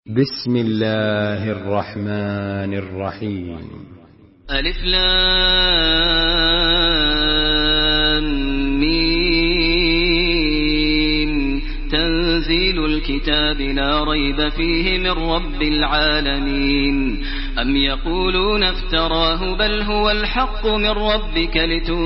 بسم الله الرحمن الرحيم. ألف لام ميم. تنزيل الكتاب لا ريب فيه من رب العالمين. أم يقولون افتراه بل هو الحق من ربك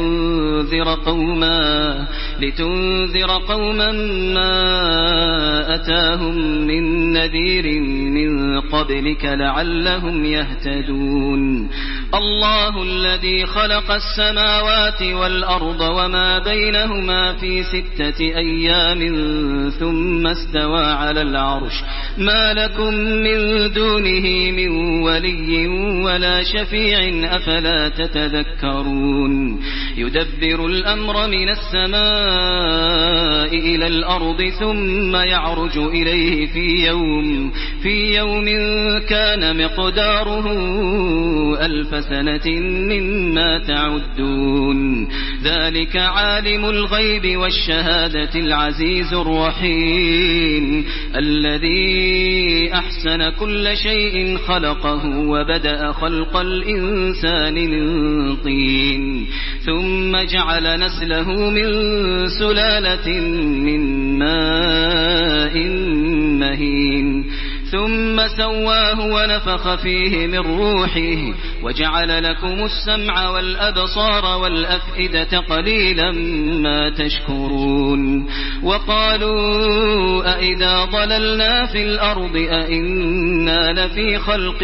لتنذر قوما ما أتاهم من نذير من قبلك لعلهم يهتدون. الله الذي خلق السماوات والأرض وما بينهما في 6 أيام ثم استوى على العرش ما لكم من دونه من ولي ولا شفيع أفلا تتذكرون. يدبر الأمر من السماء إلى الأرض ثم يعرج إليه في يوم كان مقداره 1000 سنة مما تعدون. ذلك عالم الغيب والشهادة العزيز الرحيم الذي أحسن كل شيء خلقه وبدأ خلق الإنسان من طين ثم جعل نسله من سلالة من ماء مهين ثم سواه ونفخ فيه من روحه وجعل لكم السمع والأبصار والأفئدة قليلا ما تشكرون. وقالوا أئذا ضللنا في الأرض أئنا لفي خلق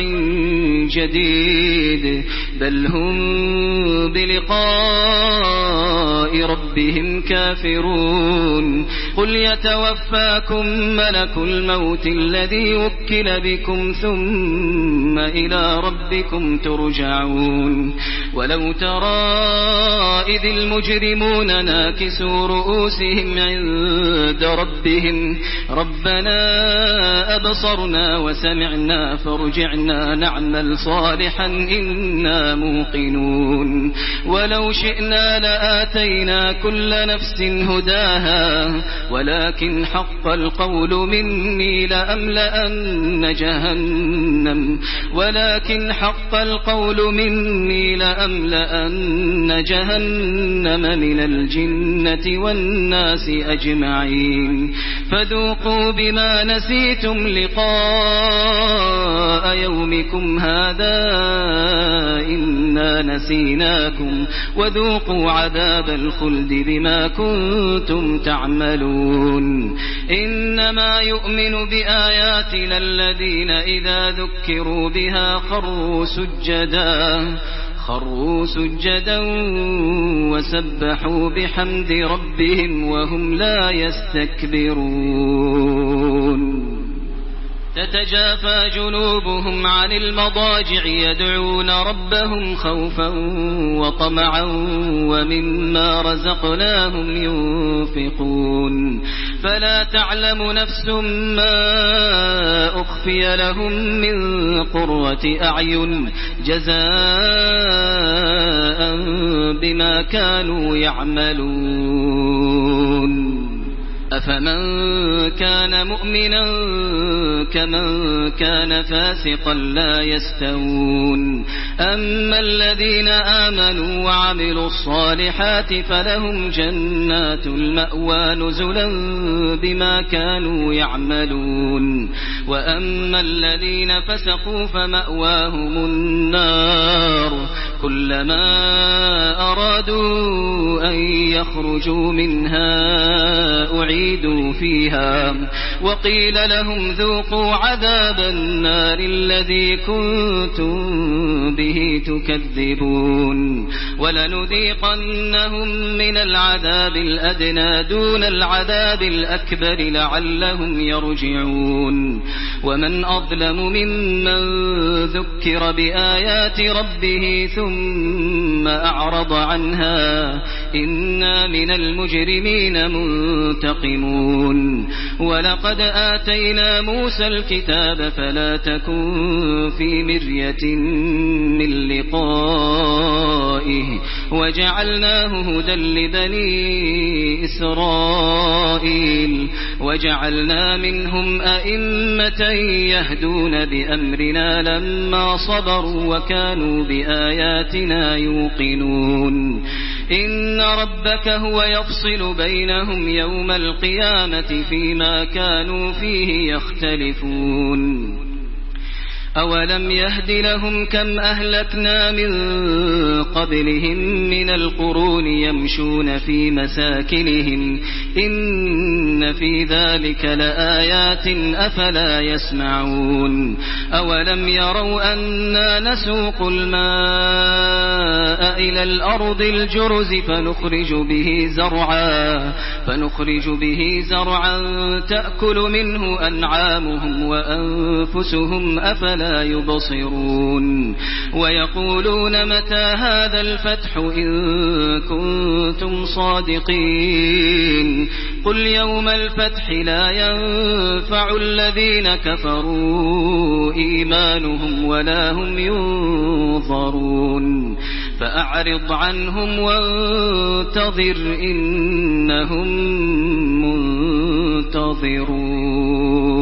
جديد بل هم بلقاء ربهم كافرون. قل يتوفاكم ملك الموت الذي وكل بكم ثم إلى ربكم ترجعون. ولو ترى إذ المجرمون ناكسوا رؤوسهم عند ربهم ربنا أبصرنا وسمعنا فارجعنا نعمل صالحا إنا موقنون. ولو شئنا لآتينا كل نفس هداها ولكن حق القول مني لأملأن جهنم من الجنة والناس أجمعين. فذوقوا بما نسيتم لقاء يومكم هذا إنا نسيناكم وذوقوا عذاب الخلد بما كنتم تعملون. إنما يؤمن بآياتنا الذين إذا ذكروا بها خروا سجدا وسبحوا بحمد ربهم وهم لا يستكبرون. تتجافى جنوبهم عن المضاجع يدعون ربهم خوفا وطمعا ومما رزقناهم ينفقون. فلا تعلم نفس ما أخفي لهم من قرة أعين جزاء بما كانوا يعملون. أفمن كان مؤمنا كمن كان فاسقا لا يستوون. أما الذين آمنوا وعملوا الصالحات فلهم جنات المأوى نزلا بما كانوا يعملون. وأما الذين فسقوا فمأواهم النار كلما أرادوا أن يخرجوا منها أعيدوا فيها وقيل لهم ذوقوا عذاب النار الذي كنتم به تكذبون. ولنذيقنهم من العذاب الأدنى دون العذاب الأكبر لعلهم يرجعون. ومن أظلم ممن ذكر بآيات ربه ثم أعرض عنها إنا من المجرمين منتقمون ولقد آتينا موسى الكتاب فلا تكن في مرية من لقائه وجعلناه هدى لبني إسرائيل وجعلنا منهم أئمة يهدون بأمرنا لما صبروا وكانوا بآياتنا يوقنون إن ربك هو يفصل بينهم يوم القيامة فيما كانوا فيه يختلفون أولم يهد لهم كم أهلكنا من قبلهم من القرون يمشون في مساكنهم إن في ذلك لآيات أفلا يسمعون أولم يروا أنا نسوق الماء إلى الأرض الجرز فنخرج به زرعا تأكل منه أنعامهم وأنفسهم أفلا يبصرون ويقولون متى هذا الفتح إن كنتم صادقين قل يوم الفتح لا ينفع الذين كفروا إيمانهم ولا هم ينظرون فأعرض عنهم وانتظر إنهم منتظرون